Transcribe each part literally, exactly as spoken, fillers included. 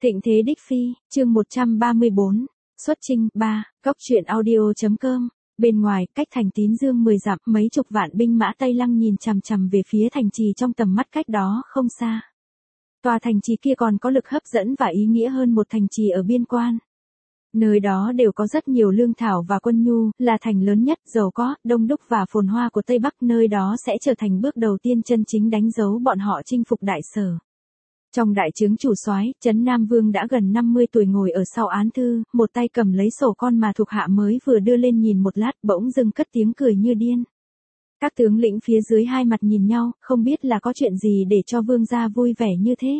Thịnh thế đích phi, chương một trăm ba mươi bốn, xuất chinh, ba, góc truyện audio.com. Bên ngoài, cách thành Tín Dương mười dặm, mấy chục vạn binh mã Tây Lăng nhìn chằm chằm về phía thành trì trong tầm mắt cách đó không xa. Tòa thành trì kia còn có lực hấp dẫn và ý nghĩa hơn một thành trì ở biên quan. Nơi đó đều có rất nhiều lương thảo và quân nhu, là thành lớn nhất, giàu có, đông đúc và phồn hoa của Tây Bắc, nơi đó sẽ trở thành bước đầu tiên chân chính đánh dấu bọn họ chinh phục Đại Sở. Trong đại trướng chủ soái, Trấn Nam Vương đã gần năm mươi tuổi ngồi ở sau án thư, một tay cầm lấy sổ con mà thuộc hạ mới vừa đưa lên nhìn một lát, bỗng dưng cất tiếng cười như điên. Các tướng lĩnh phía dưới hai mặt nhìn nhau, không biết là có chuyện gì để cho vương gia vui vẻ như thế.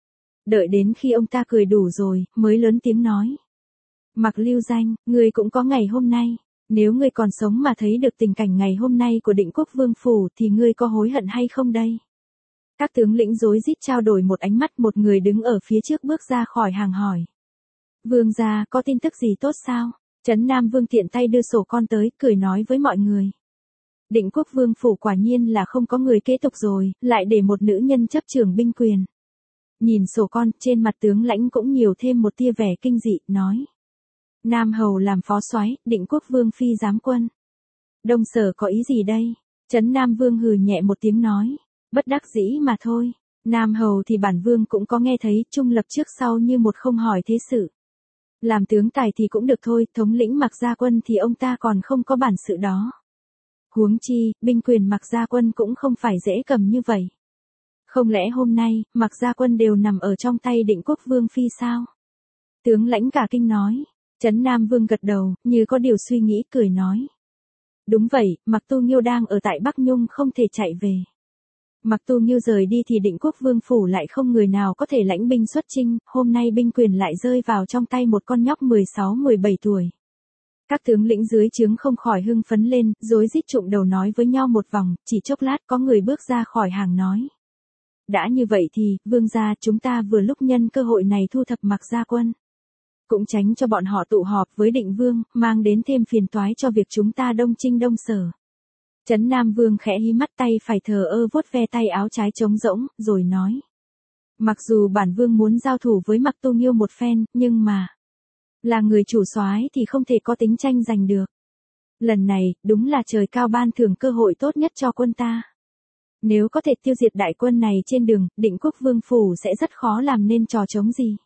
Đợi đến khi ông ta cười đủ rồi, mới lớn tiếng nói. Mặc Lưu Danh, ngươi cũng có ngày hôm nay. Nếu ngươi còn sống mà thấy được tình cảnh ngày hôm nay của Định Quốc Vương phủ thì ngươi có hối hận hay không đây? Các tướng lĩnh rối rít trao đổi một ánh mắt, một người đứng ở phía trước bước ra khỏi hàng hỏi. Vương gia, có tin tức gì tốt sao? Trấn Nam Vương tiện tay đưa sổ con tới, cười nói với mọi người. Định Quốc Vương phủ quả nhiên là không có người kế tục rồi, lại để một nữ nhân chấp trưởng binh quyền. Nhìn sổ con, trên mặt tướng lãnh cũng nhiều thêm một tia vẻ kinh dị, nói. Nam Hầu làm phó soái, Định Quốc Vương phi giám quân. Đông Sở có ý gì đây? Trấn Nam Vương hừ nhẹ một tiếng nói. Bất đắc dĩ mà thôi. Nam Hầu thì bản vương cũng có nghe thấy, trung lập trước sau như một không hỏi thế sự. Làm tướng tài thì cũng được thôi, thống lĩnh Mặc Gia Quân thì ông ta còn không có bản sự đó. Huống chi, binh quyền Mặc Gia Quân cũng không phải dễ cầm như vậy. Không lẽ hôm nay, Mặc Gia Quân đều nằm ở trong tay Định Quốc Vương phi sao? Tướng lãnh cả kinh nói. Trấn Nam Vương gật đầu, như có điều suy nghĩ, cười nói. Đúng vậy, Mặc Tu Nghiêu đang ở tại Bắc Nhung không thể chạy về. Mặc Tu Nghiêu rời đi thì Định Quốc Vương phủ lại không người nào có thể lãnh binh xuất chinh, hôm nay binh quyền lại rơi vào trong tay một con nhóc mười sáu mười bảy tuổi. Các tướng lĩnh dưới trướng không khỏi hưng phấn lên, rối rít trụm đầu nói với nhau một vòng, chỉ chốc lát có người bước ra khỏi hàng nói. Đã như vậy thì, vương gia, chúng ta vừa lúc nhân cơ hội này thu thập Mặc Gia Quân. Cũng tránh cho bọn họ tụ họp với Định Vương, mang đến thêm phiền toái cho việc chúng ta đông chinh Đông Sở. Trấn Nam Vương khẽ hí mắt, tay phải thờ ơ vuốt ve tay áo trái trống rỗng, rồi nói. Mặc dù bản vương muốn giao thủ với Mặc Tu Nghiêu một phen, nhưng mà... Là người chủ soái thì không thể có tính tranh giành được. Lần này, đúng là trời cao ban thưởng cơ hội tốt nhất cho quân ta. Nếu có thể tiêu diệt đại quân này trên đường, Định Quốc Vương phủ sẽ rất khó làm nên trò trống gì.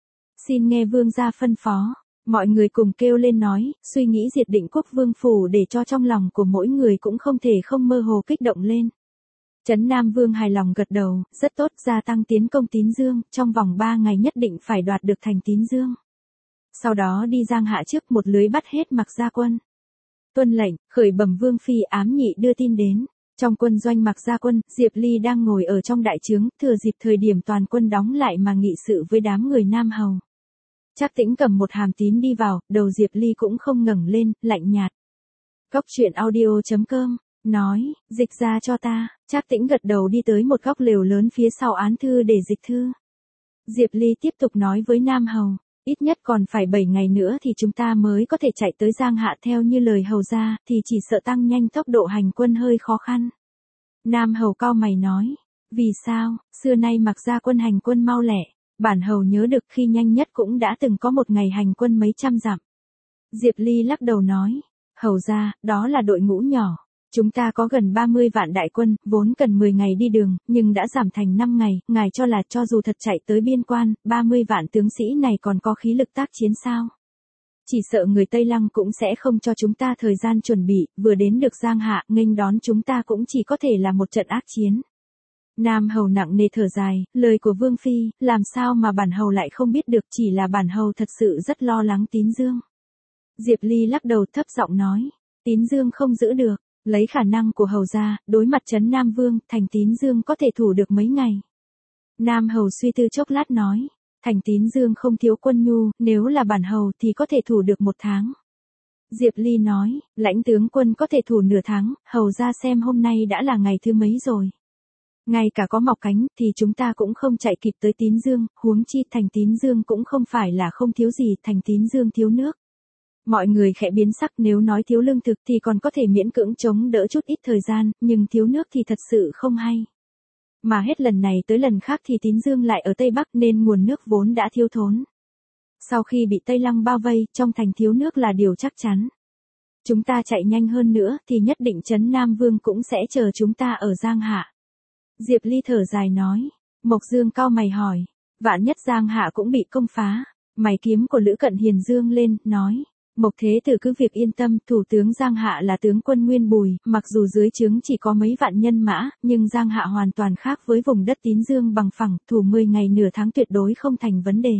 Xin nghe vương gia phân phó. Mọi người cùng kêu lên nói, suy nghĩ diệt Định Quốc Vương phủ để cho trong lòng của mỗi người cũng không thể không mơ hồ kích động lên. Trấn Nam Vương hài lòng gật đầu, rất tốt, gia tăng tiến công Tín Dương, trong vòng ba ngày nhất định phải đoạt được thành Tín Dương. Sau đó đi Giang Hạ trước một lưới bắt hết Mặc Gia Quân. Tuân lệnh, khởi bẩm Vương phi, ám nhị đưa tin đến. Trong quân doanh Mặc Gia Quân, Diệp Ly đang ngồi ở trong đại trướng, thừa dịp thời điểm toàn quân đóng lại mà nghị sự với đám người Nam Hầu. Trác Tĩnh cầm một hàm tín đi vào, đầu Diệp Ly cũng không ngẩng lên, lạnh nhạt. Góc truyện audio.com, nói, dịch ra cho ta. Trác Tĩnh gật đầu đi tới một góc lều lớn phía sau án thư để dịch thư. Diệp Ly tiếp tục nói với Nam Hầu, ít nhất còn phải bảy ngày nữa thì chúng ta mới có thể chạy tới Giang Hạ, theo như lời Hầu ra, thì chỉ sợ tăng nhanh tốc độ hành quân hơi khó khăn. Nam Hầu cau mày nói, vì sao, xưa nay Mặc Gia Quân hành quân mau lẹ. Bản Hầu nhớ được khi nhanh nhất cũng đã từng có một ngày hành quân mấy trăm dặm. Diệp Ly lắc đầu nói, Hầu ra, đó là đội ngũ nhỏ. Chúng ta có gần ba mươi vạn đại quân, vốn cần mười ngày đi đường, nhưng đã giảm thành năm ngày, ngài cho là cho dù thật chạy tới biên quan, ba mươi vạn tướng sĩ này còn có khí lực tác chiến sao? Chỉ sợ người Tây Lăng cũng sẽ không cho chúng ta thời gian chuẩn bị, vừa đến được Giang Hạ, nghênh đón chúng ta cũng chỉ có thể là một trận ác chiến. Nam Hầu nặng nề thở dài, lời của Vương phi, làm sao mà bản Hầu lại không biết được, chỉ là bản Hầu thật sự rất lo lắng Tín Dương. Diệp Ly lắc đầu thấp giọng nói, Tín Dương không giữ được, lấy khả năng của Hầu ra, đối mặt Trấn Nam Vương, thành Tín Dương có thể thủ được mấy ngày. Nam Hầu suy tư chốc lát nói, thành Tín Dương không thiếu quân nhu, nếu là bản Hầu thì có thể thủ được một tháng. Diệp Ly nói, lãnh tướng quân có thể thủ nửa tháng, Hầu ra xem hôm nay đã là ngày thứ mấy rồi. Ngay cả có mọc cánh thì chúng ta cũng không chạy kịp tới Tín Dương, huống chi thành Tín Dương cũng không phải là không thiếu gì, thành Tín Dương thiếu nước. Mọi người khẽ biến sắc, nếu nói thiếu lương thực thì còn có thể miễn cưỡng chống đỡ chút ít thời gian, nhưng thiếu nước thì thật sự không hay. Mà hết lần này tới lần khác thì Tín Dương lại ở Tây Bắc nên nguồn nước vốn đã thiếu thốn. Sau khi bị Tây Lăng bao vây, trong thành thiếu nước là điều chắc chắn. Chúng ta chạy nhanh hơn nữa thì nhất định Trấn Nam Vương cũng sẽ chờ chúng ta ở Giang Hạ. Diệp Ly thở dài nói. Mộc Dương cau mày hỏi. Vạn nhất Giang Hạ cũng bị công phá. Mày kiếm của Lữ Cận Hiền dương lên, nói. Mộc Thế Tử cứ việc yên tâm, thủ tướng Giang Hạ là tướng quân Nguyên Bùi, mặc dù dưới trướng chỉ có mấy vạn nhân mã, nhưng Giang Hạ hoàn toàn khác với vùng đất Tín Dương bằng phẳng, thủ mười ngày nửa tháng tuyệt đối không thành vấn đề.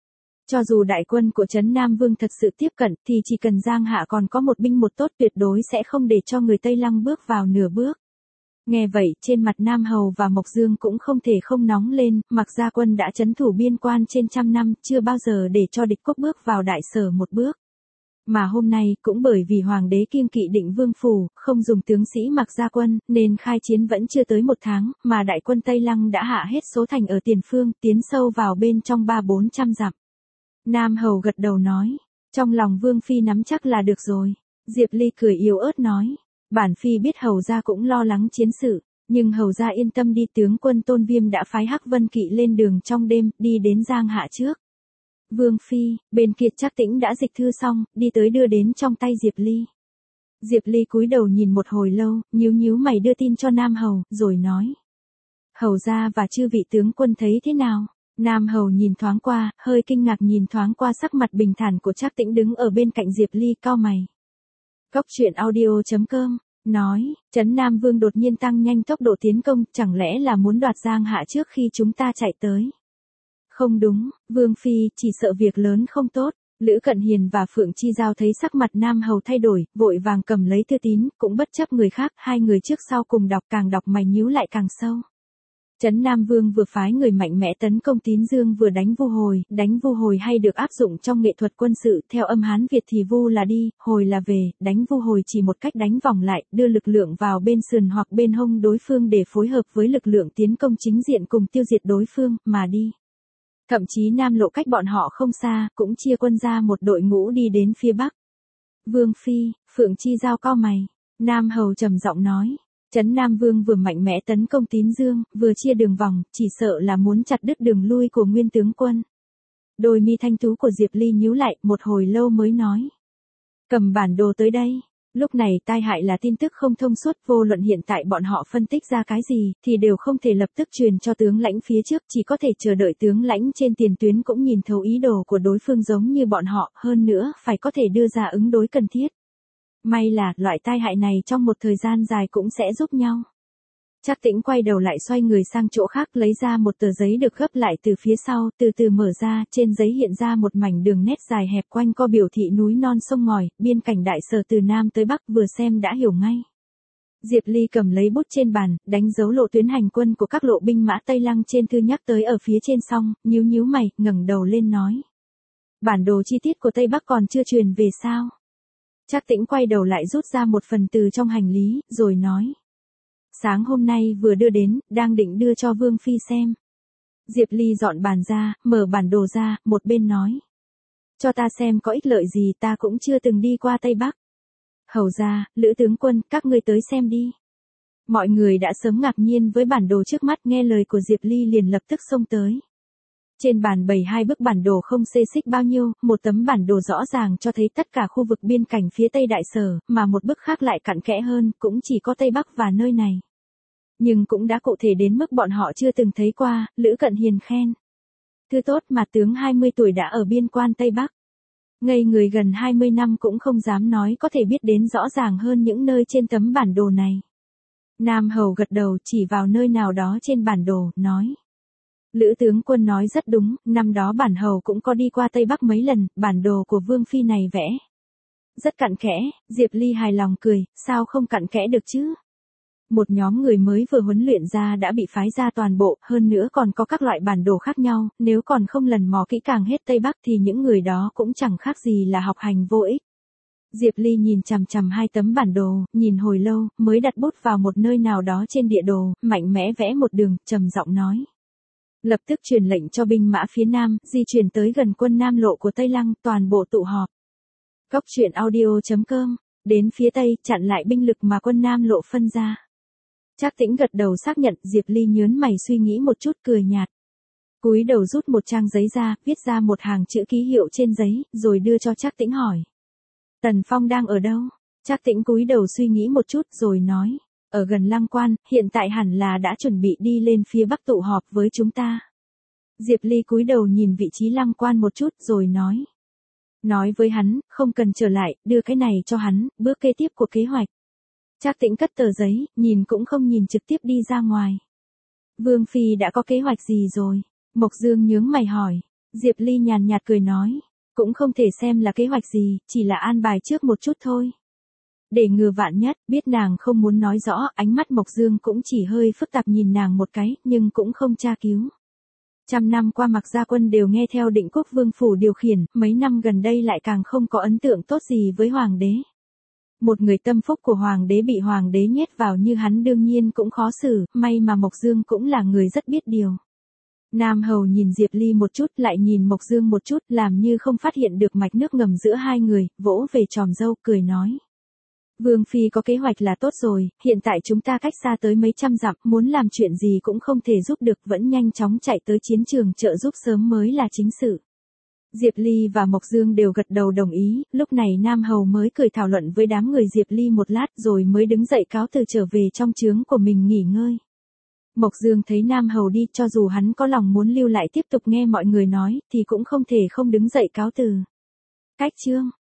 Cho dù đại quân của Trấn Nam Vương thật sự tiếp cận thì chỉ cần Giang Hạ còn có một binh một tốt tuyệt đối sẽ không để cho người Tây Lăng bước vào nửa bước. Nghe vậy, trên mặt Nam Hầu và Mộc Dương cũng không thể không nóng lên, mặc gia quân đã trấn thủ biên quan trên trăm năm, chưa bao giờ để cho địch quốc bước vào đại sở một bước. Mà hôm nay, cũng bởi vì Hoàng đế kiêng kỵ Định Vương Phủ, không dùng tướng sĩ mặc gia quân, nên khai chiến vẫn chưa tới một tháng, mà đại quân Tây Lăng đã hạ hết số thành ở tiền phương, tiến sâu vào bên trong ba bốn trăm dặm. Nam Hầu gật đầu nói, trong lòng Vương Phi nắm chắc là được rồi. Diệp Ly cười yếu ớt nói, bản Phi biết Hầu gia cũng lo lắng chiến sự, nhưng Hầu gia yên tâm đi, tướng quân Tôn Viêm đã phái Hắc Vân Kỵ lên đường trong đêm, đi đến Giang Hạ trước. Vương Phi, bên kia Trác Tĩnh đã dịch thư xong, đi tới đưa đến trong tay Diệp Ly. Diệp Ly cúi đầu nhìn một hồi lâu, nhíu nhíu mày đưa tin cho Nam Hầu, rồi nói. Hầu gia và chư vị tướng quân thấy thế nào? Nam Hầu nhìn thoáng qua, hơi kinh ngạc nhìn thoáng qua sắc mặt bình thản của Trác Tĩnh đứng ở bên cạnh Diệp Ly, cau mày. Góc truyện audio chấm com, nói, Trấn Nam Vương đột nhiên tăng nhanh tốc độ tiến công, chẳng lẽ là muốn đoạt Giang Hạ trước khi chúng ta chạy tới? Không đúng, Vương Phi, chỉ sợ việc lớn không tốt. Lữ Cận Hiền và Phượng Chi Giao thấy sắc mặt Nam Hầu thay đổi, vội vàng cầm lấy thư tín, cũng bất chấp người khác, hai người trước sau cùng đọc, càng đọc mày nhíu lại càng sâu. Trấn Nam Vương vừa phái người mạnh mẽ tấn công Tín Dương vừa đánh vu hồi, đánh vu hồi hay được áp dụng trong nghệ thuật quân sự, theo âm Hán Việt thì vu là đi, hồi là về, đánh vu hồi chỉ một cách đánh vòng lại, đưa lực lượng vào bên sườn hoặc bên hông đối phương để phối hợp với lực lượng tiến công chính diện cùng tiêu diệt đối phương, mà đi. Thậm chí Nam Lộ cách bọn họ không xa, cũng chia quân ra một đội ngũ đi đến phía Bắc. Vương Phi, Phượng Chi Giao cau mày, Nam Hầu trầm giọng nói. Trấn Nam Vương vừa mạnh mẽ tấn công Tín Dương, vừa chia đường vòng, chỉ sợ là muốn chặt đứt đường lui của nguyên tướng quân. Đôi mi thanh tú của Diệp Ly nhíu lại, một hồi lâu mới nói. Cầm bản đồ tới đây. Lúc này tai hại là tin tức không thông suốt, vô luận hiện tại bọn họ phân tích ra cái gì, thì đều không thể lập tức truyền cho tướng lãnh phía trước, chỉ có thể chờ đợi tướng lãnh trên tiền tuyến cũng nhìn thấu ý đồ của đối phương giống như bọn họ, hơn nữa, phải có thể đưa ra ứng đối cần thiết. May là, loại tai hại này trong một thời gian dài cũng sẽ giúp nhau. Trác Tĩnh quay đầu lại xoay người sang chỗ khác, lấy ra một tờ giấy được gấp lại từ phía sau, từ từ mở ra, trên giấy hiện ra một mảnh đường nét dài hẹp quanh co biểu thị núi non sông ngòi, biên cảnh đại sở từ Nam tới Bắc, vừa xem đã hiểu ngay. Diệp Ly cầm lấy bút trên bàn, đánh dấu lộ tuyến hành quân của các lộ binh mã Tây Lăng trên thư nhắc tới ở phía trên xong, nhíu nhíu mày, ngẩng đầu lên nói. Bản đồ chi tiết của Tây Bắc còn chưa truyền về sao? Trác Tĩnh quay đầu lại rút ra một phần từ trong hành lý, rồi nói. Sáng hôm nay vừa đưa đến, đang định đưa cho Vương Phi xem. Diệp Ly dọn bàn ra, mở bản đồ ra, một bên nói. Cho ta xem có ích lợi gì, ta cũng chưa từng đi qua Tây Bắc. Hầu gia, Lữ tướng quân, các ngươi tới xem đi. Mọi người đã sớm ngạc nhiên với bản đồ trước mắt, nghe lời của Diệp Ly liền lập tức xông tới. Trên bàn bày hai bức bản đồ không xê xích bao nhiêu, một tấm bản đồ rõ ràng cho thấy tất cả khu vực biên cảnh phía Tây Đại Sở, mà một bức khác lại cặn kẽ hơn, cũng chỉ có Tây Bắc và nơi này. Nhưng cũng đã cụ thể đến mức bọn họ chưa từng thấy qua, Lữ Cận Hiền khen. Thư tốt mà tướng hai mươi tuổi đã ở biên quan Tây Bắc. Ngây người gần hai mươi năm cũng không dám nói có thể biết đến rõ ràng hơn những nơi trên tấm bản đồ này. Nam Hầu gật đầu chỉ vào nơi nào đó trên bản đồ, nói. Lữ tướng quân nói rất đúng, năm đó bản hầu cũng có đi qua Tây Bắc mấy lần, bản đồ của Vương Phi này vẽ. Rất cặn kẽ, Diệp Ly hài lòng cười, sao không cặn kẽ được chứ? Một nhóm người mới vừa huấn luyện ra đã bị phái ra toàn bộ, hơn nữa còn có các loại bản đồ khác nhau, nếu còn không lần mò kỹ càng hết Tây Bắc thì những người đó cũng chẳng khác gì là học hành vô ích. Diệp Ly nhìn chằm chằm hai tấm bản đồ, nhìn hồi lâu, mới đặt bút vào một nơi nào đó trên địa đồ, mạnh mẽ vẽ một đường, trầm giọng nói. Lập tức truyền lệnh cho binh mã phía Nam, di chuyển tới gần quân Nam Lộ của Tây Lăng, toàn bộ tụ họp. Góc truyện audio chấm com, đến phía Tây, chặn lại binh lực mà quân Nam Lộ phân ra. Trác Tĩnh gật đầu xác nhận, Diệp Ly nhớn mày suy nghĩ một chút cười nhạt. Cúi đầu rút một trang giấy ra, viết ra một hàng chữ ký hiệu trên giấy, rồi đưa cho Trác Tĩnh hỏi. Tần Phong đang ở đâu? Trác Tĩnh cúi đầu suy nghĩ một chút rồi nói. Ở gần Lăng Quan, hiện tại hẳn là đã chuẩn bị đi lên phía bắc tụ họp với chúng ta. Diệp Ly cúi đầu nhìn vị trí Lăng Quan một chút rồi nói. Nói với hắn, không cần trở lại, đưa cái này cho hắn, bước kế tiếp của kế hoạch. Trác Tĩnh cất tờ giấy, nhìn cũng không nhìn trực tiếp đi ra ngoài. Vương Phi đã có kế hoạch gì rồi? Mộc Dương nhướng mày hỏi. Diệp Ly nhàn nhạt cười nói. Cũng không thể xem là kế hoạch gì, chỉ là an bài trước một chút thôi. Để ngừa vạn nhất, biết nàng không muốn nói rõ, ánh mắt Mộc Dương cũng chỉ hơi phức tạp nhìn nàng một cái, nhưng cũng không tra cứu. Trăm năm qua Mạc Gia Quân đều nghe theo Định Quốc Vương Phủ điều khiển, mấy năm gần đây lại càng không có ấn tượng tốt gì với Hoàng đế. Một người tâm phúc của Hoàng đế bị Hoàng đế nhét vào như hắn đương nhiên cũng khó xử, may mà Mộc Dương cũng là người rất biết điều. Nam Hầu nhìn Diệp Ly một chút lại nhìn Mộc Dương một chút làm như không phát hiện được mạch nước ngầm giữa hai người, vỗ về tròm dâu cười nói. Vương Phi có kế hoạch là tốt rồi, hiện tại chúng ta cách xa tới mấy trăm dặm, muốn làm chuyện gì cũng không thể giúp được, vẫn nhanh chóng chạy tới chiến trường trợ giúp sớm mới là chính sự. Diệp Ly và Mộc Dương đều gật đầu đồng ý, lúc này Nam Hầu mới cười thảo luận với đám người Diệp Ly một lát rồi mới đứng dậy cáo từ trở về trong trướng của mình nghỉ ngơi. Mộc Dương thấy Nam Hầu đi, cho dù hắn có lòng muốn lưu lại tiếp tục nghe mọi người nói, thì cũng không thể không đứng dậy cáo từ. Cách chương